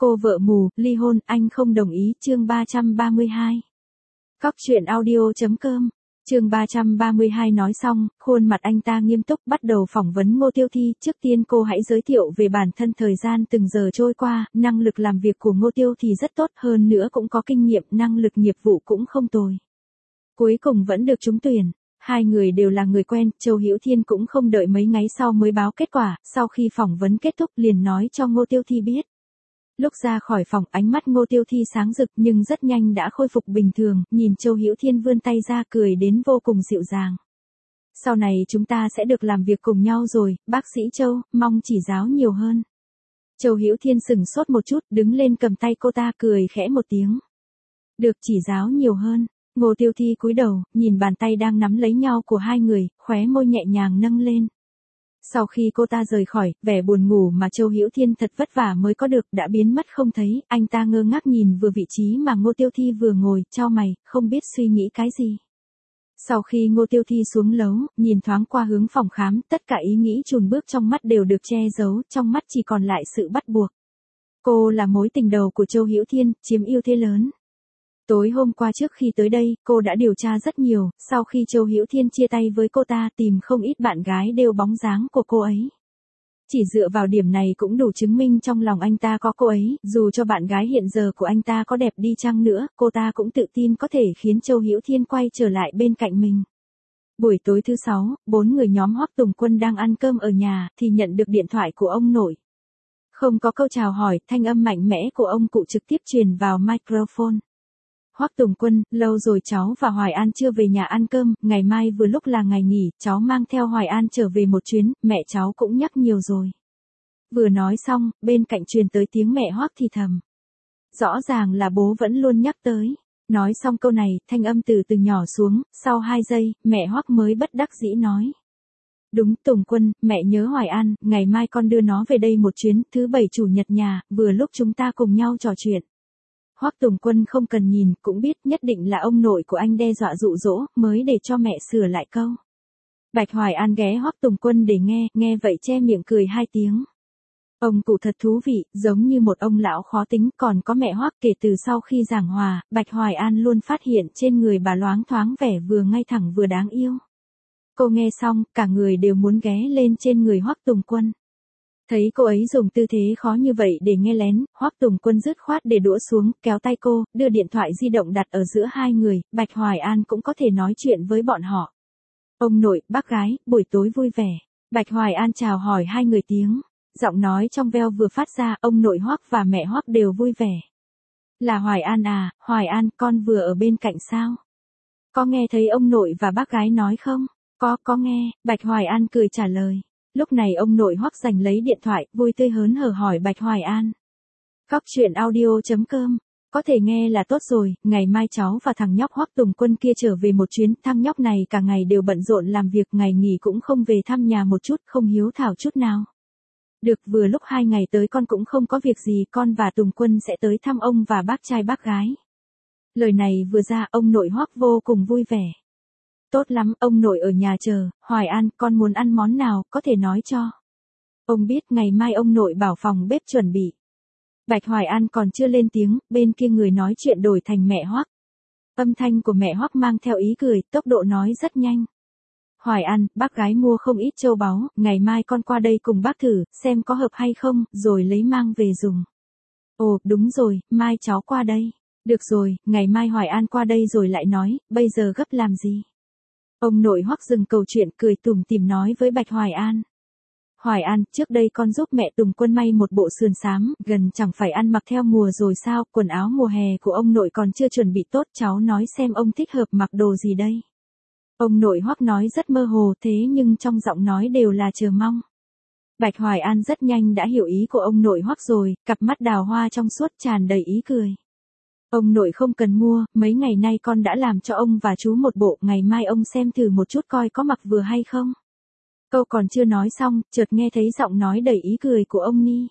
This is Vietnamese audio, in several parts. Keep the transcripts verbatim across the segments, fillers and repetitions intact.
Cô vợ mù, ly hôn, anh không đồng ý, chương ba trăm ba mươi hai. Cóc truyện audio.com, chương ba trăm ba mươi hai nói xong, khuôn mặt anh ta nghiêm túc bắt đầu phỏng vấn Ngô Tiêu Thi. Trước tiên cô hãy giới thiệu về bản thân. Thời gian từng giờ trôi qua, năng lực làm việc của Ngô Tiêu Thi rất tốt, hơn nữa cũng có kinh nghiệm, năng lực nghiệp vụ cũng không tồi. Cuối cùng vẫn được trúng tuyển. Hai người đều là người quen, Châu Hữu Thiên cũng không đợi mấy ngày sau mới báo kết quả, sau khi phỏng vấn kết thúc liền nói cho Ngô Tiêu Thi biết. Lúc ra khỏi phòng, ánh mắt Ngô Tiêu Thi sáng rực nhưng rất nhanh đã khôi phục bình thường, nhìn Châu Hữu Thiên vươn tay ra cười đến vô cùng dịu dàng. Sau này chúng ta sẽ được làm việc cùng nhau rồi, bác sĩ Châu, mong chỉ giáo nhiều hơn. Châu Hữu Thiên sừng sốt một chút, đứng lên cầm tay cô ta cười khẽ một tiếng. Được chỉ giáo nhiều hơn. Ngô Tiêu Thi cúi đầu, nhìn bàn tay đang nắm lấy nhau của hai người, khóe môi nhẹ nhàng nâng lên. Sau khi cô ta rời khỏi, vẻ buồn ngủ mà Châu Hữu Thiên thật vất vả mới có được đã biến mất không thấy, anh ta ngơ ngác nhìn vừa vị trí mà Ngô Tiêu Thi vừa ngồi, chau mày, không biết suy nghĩ cái gì. Sau khi Ngô Tiêu Thi xuống lầu, nhìn thoáng qua hướng phòng khám, tất cả ý nghĩ chùn bước trong mắt đều được che giấu, trong mắt chỉ còn lại sự bắt buộc. Cô là mối tình đầu của Châu Hữu Thiên, chiếm ưu thế lớn. Tối hôm qua trước khi tới đây, cô đã điều tra rất nhiều, sau khi Châu Hữu Thiên chia tay với cô ta tìm không ít bạn gái đều bóng dáng của cô ấy. Chỉ dựa vào điểm này cũng đủ chứng minh trong lòng anh ta có cô ấy, dù cho bạn gái hiện giờ của anh ta có đẹp đi chăng nữa, cô ta cũng tự tin có thể khiến Châu Hữu Thiên quay trở lại bên cạnh mình. Buổi tối thứ sáu, bốn người nhóm Hoắc Tùng Quân đang ăn cơm ở nhà, thì nhận được điện thoại của ông nội. Không có câu chào hỏi, thanh âm mạnh mẽ của ông cụ trực tiếp truyền vào microphone. Hoắc Tùng Quân, lâu rồi cháu và Hoài An chưa về nhà ăn cơm, ngày mai vừa lúc là ngày nghỉ, cháu mang theo Hoài An trở về một chuyến, mẹ cháu cũng nhắc nhiều rồi. Vừa nói xong, bên cạnh truyền tới tiếng mẹ Hoắc thì thầm. Rõ ràng là bố vẫn luôn nhắc tới. Nói xong câu này, thanh âm từ từ nhỏ xuống, sau hai giây, mẹ Hoắc mới bất đắc dĩ nói. Đúng, Tùng Quân, mẹ nhớ Hoài An, ngày mai con đưa nó về đây một chuyến, thứ bảy chủ nhật nhà, vừa lúc chúng ta cùng nhau trò chuyện. Hoắc Tùng Quân không cần nhìn, cũng biết nhất định là ông nội của anh đe dọa dụ dỗ, mới để cho mẹ sửa lại câu. Bạch Hoài An ghé Hoắc Tùng Quân để nghe, nghe vậy che miệng cười hai tiếng. Ông cụ thật thú vị, giống như một ông lão khó tính, còn có mẹ Hoắc. Kể từ sau khi giảng hòa, Bạch Hoài An luôn phát hiện trên người bà loáng thoáng vẻ vừa ngay thẳng vừa đáng yêu. Cô nghe xong, cả người đều muốn ghé lên trên người Hoắc Tùng Quân. Thấy cô ấy dùng tư thế khó như vậy để nghe lén, Hoắc Tùng Quân dứt khoát để đũa xuống, kéo tay cô, đưa điện thoại di động đặt ở giữa hai người, Bạch Hoài An cũng có thể nói chuyện với bọn họ. Ông nội, bác gái, buổi tối vui vẻ. Bạch Hoài An chào hỏi hai người tiếng, giọng nói trong veo vừa phát ra, ông nội Hoắc và mẹ Hoắc đều vui vẻ. Là Hoài An à, Hoài An, con vừa ở bên cạnh sao? Có nghe thấy ông nội và bác gái nói không? Có, có nghe, Bạch Hoài An cười trả lời. Lúc này ông nội Hoắc giành lấy điện thoại, vui tươi hớn hở hỏi Bạch Hoài An. Cóc truyện audio.com, có thể nghe là tốt rồi, ngày mai cháu và thằng nhóc Hoắc Tùng Quân kia trở về một chuyến, thằng nhóc này cả ngày đều bận rộn làm việc, ngày nghỉ cũng không về thăm nhà một chút, không hiếu thảo chút nào. Được, vừa lúc hai ngày tới con cũng không có việc gì, con và Tùng Quân sẽ tới thăm ông và bác trai bác gái. Lời này vừa ra, ông nội Hoắc vô cùng vui vẻ. Tốt lắm, ông nội ở nhà chờ, Hoài An, con muốn ăn món nào, có thể nói cho. Ông biết ngày mai ông nội bảo phòng bếp chuẩn bị. Bạch Hoài An còn chưa lên tiếng, bên kia người nói chuyện đổi thành mẹ Hoắc. Âm thanh của mẹ Hoắc mang theo ý cười, tốc độ nói rất nhanh. Hoài An, bác gái mua không ít châu báu, ngày mai con qua đây cùng bác thử, xem có hợp hay không, rồi lấy mang về dùng. Ồ, đúng rồi, mai cháu qua đây. Được rồi, ngày mai Hoài An qua đây rồi lại nói, bây giờ gấp làm gì? Ông nội Hoắc dừng câu chuyện cười tủm tỉm nói với Bạch Hoài An. Hoài An, trước đây con giúp mẹ Tùng Quân may một bộ sườn xám, gần chẳng phải ăn mặc theo mùa rồi sao, quần áo mùa hè của ông nội còn chưa chuẩn bị tốt, cháu nói xem ông thích hợp mặc đồ gì đây. Ông nội Hoắc nói rất mơ hồ thế nhưng trong giọng nói đều là chờ mong. Bạch Hoài An rất nhanh đã hiểu ý của ông nội Hoắc rồi, cặp mắt đào hoa trong suốt tràn đầy ý cười. Ông nội không cần mua, mấy ngày nay con đã làm cho ông và chú một bộ, ngày mai ông xem thử một chút coi có mặc vừa hay không. Câu còn chưa nói xong, chợt nghe thấy giọng nói đầy ý cười của ông Ni.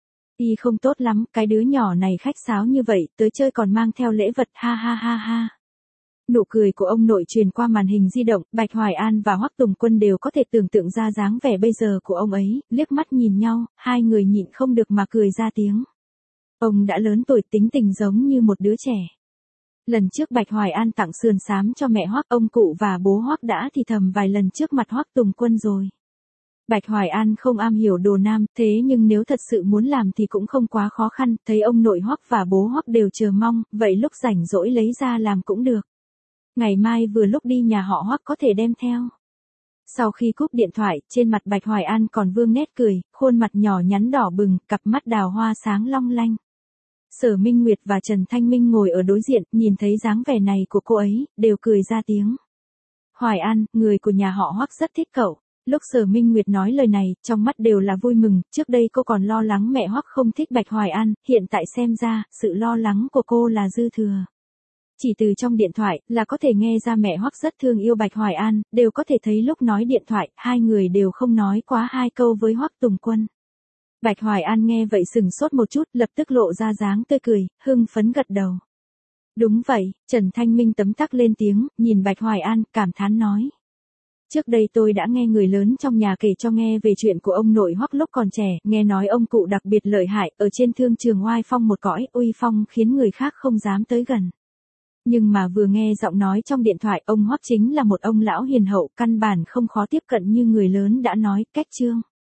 Y không tốt lắm, cái đứa nhỏ này khách sáo như vậy, tới chơi còn mang theo lễ vật, ha ha ha ha. Nụ cười của ông nội truyền qua màn hình di động, Bạch Hoài An và Hoắc Tùng Quân đều có thể tưởng tượng ra dáng vẻ bây giờ của ông ấy, liếc mắt nhìn nhau, hai người nhịn không được mà cười ra tiếng. Ông đã lớn tuổi, tính tình giống như một đứa trẻ. Lần trước Bạch Hoài An tặng sườn xám cho mẹ Hoắc, ông cụ và bố Hoắc đã thì thầm vài lần trước mặt Hoắc Tùng Quân rồi. Bạch Hoài An không am hiểu đồ nam, thế nhưng nếu thật sự muốn làm thì cũng không quá khó khăn, thấy ông nội Hoắc và bố Hoắc đều chờ mong, vậy lúc rảnh rỗi lấy ra làm cũng được. Ngày mai vừa lúc đi nhà họ Hoắc có thể đem theo. Sau khi cúp điện thoại, trên mặt Bạch Hoài An còn vương nét cười, khuôn mặt nhỏ nhắn đỏ bừng, cặp mắt đào hoa sáng long lanh. Sở Minh Nguyệt và Trần Thanh Minh ngồi ở đối diện, nhìn thấy dáng vẻ này của cô ấy, đều cười ra tiếng. Hoài An, người của nhà họ Hoắc rất thích cậu. Lúc Sở Minh Nguyệt nói lời này, trong mắt đều là vui mừng, trước đây cô còn lo lắng mẹ Hoắc không thích Bạch Hoài An, hiện tại xem ra, sự lo lắng của cô là dư thừa. Chỉ từ trong điện thoại, là có thể nghe ra mẹ Hoắc rất thương yêu Bạch Hoài An, đều có thể thấy lúc nói điện thoại, hai người đều không nói quá hai câu với Hoắc Tùng Quân. Bạch Hoài An nghe vậy sừng sốt một chút, lập tức lộ ra dáng tươi cười, hưng phấn gật đầu. Đúng vậy, Trần Thanh Minh tấm tắc lên tiếng, nhìn Bạch Hoài An, cảm thán nói. Trước đây tôi đã nghe người lớn trong nhà kể cho nghe về chuyện của ông nội Hoắc lúc còn trẻ, nghe nói ông cụ đặc biệt lợi hại, ở trên thương trường oai phong một cõi, uy phong khiến người khác không dám tới gần. Nhưng mà vừa nghe giọng nói trong điện thoại, ông Hoắc chính là một ông lão hiền hậu, căn bản không khó tiếp cận như người lớn đã nói, cách chương.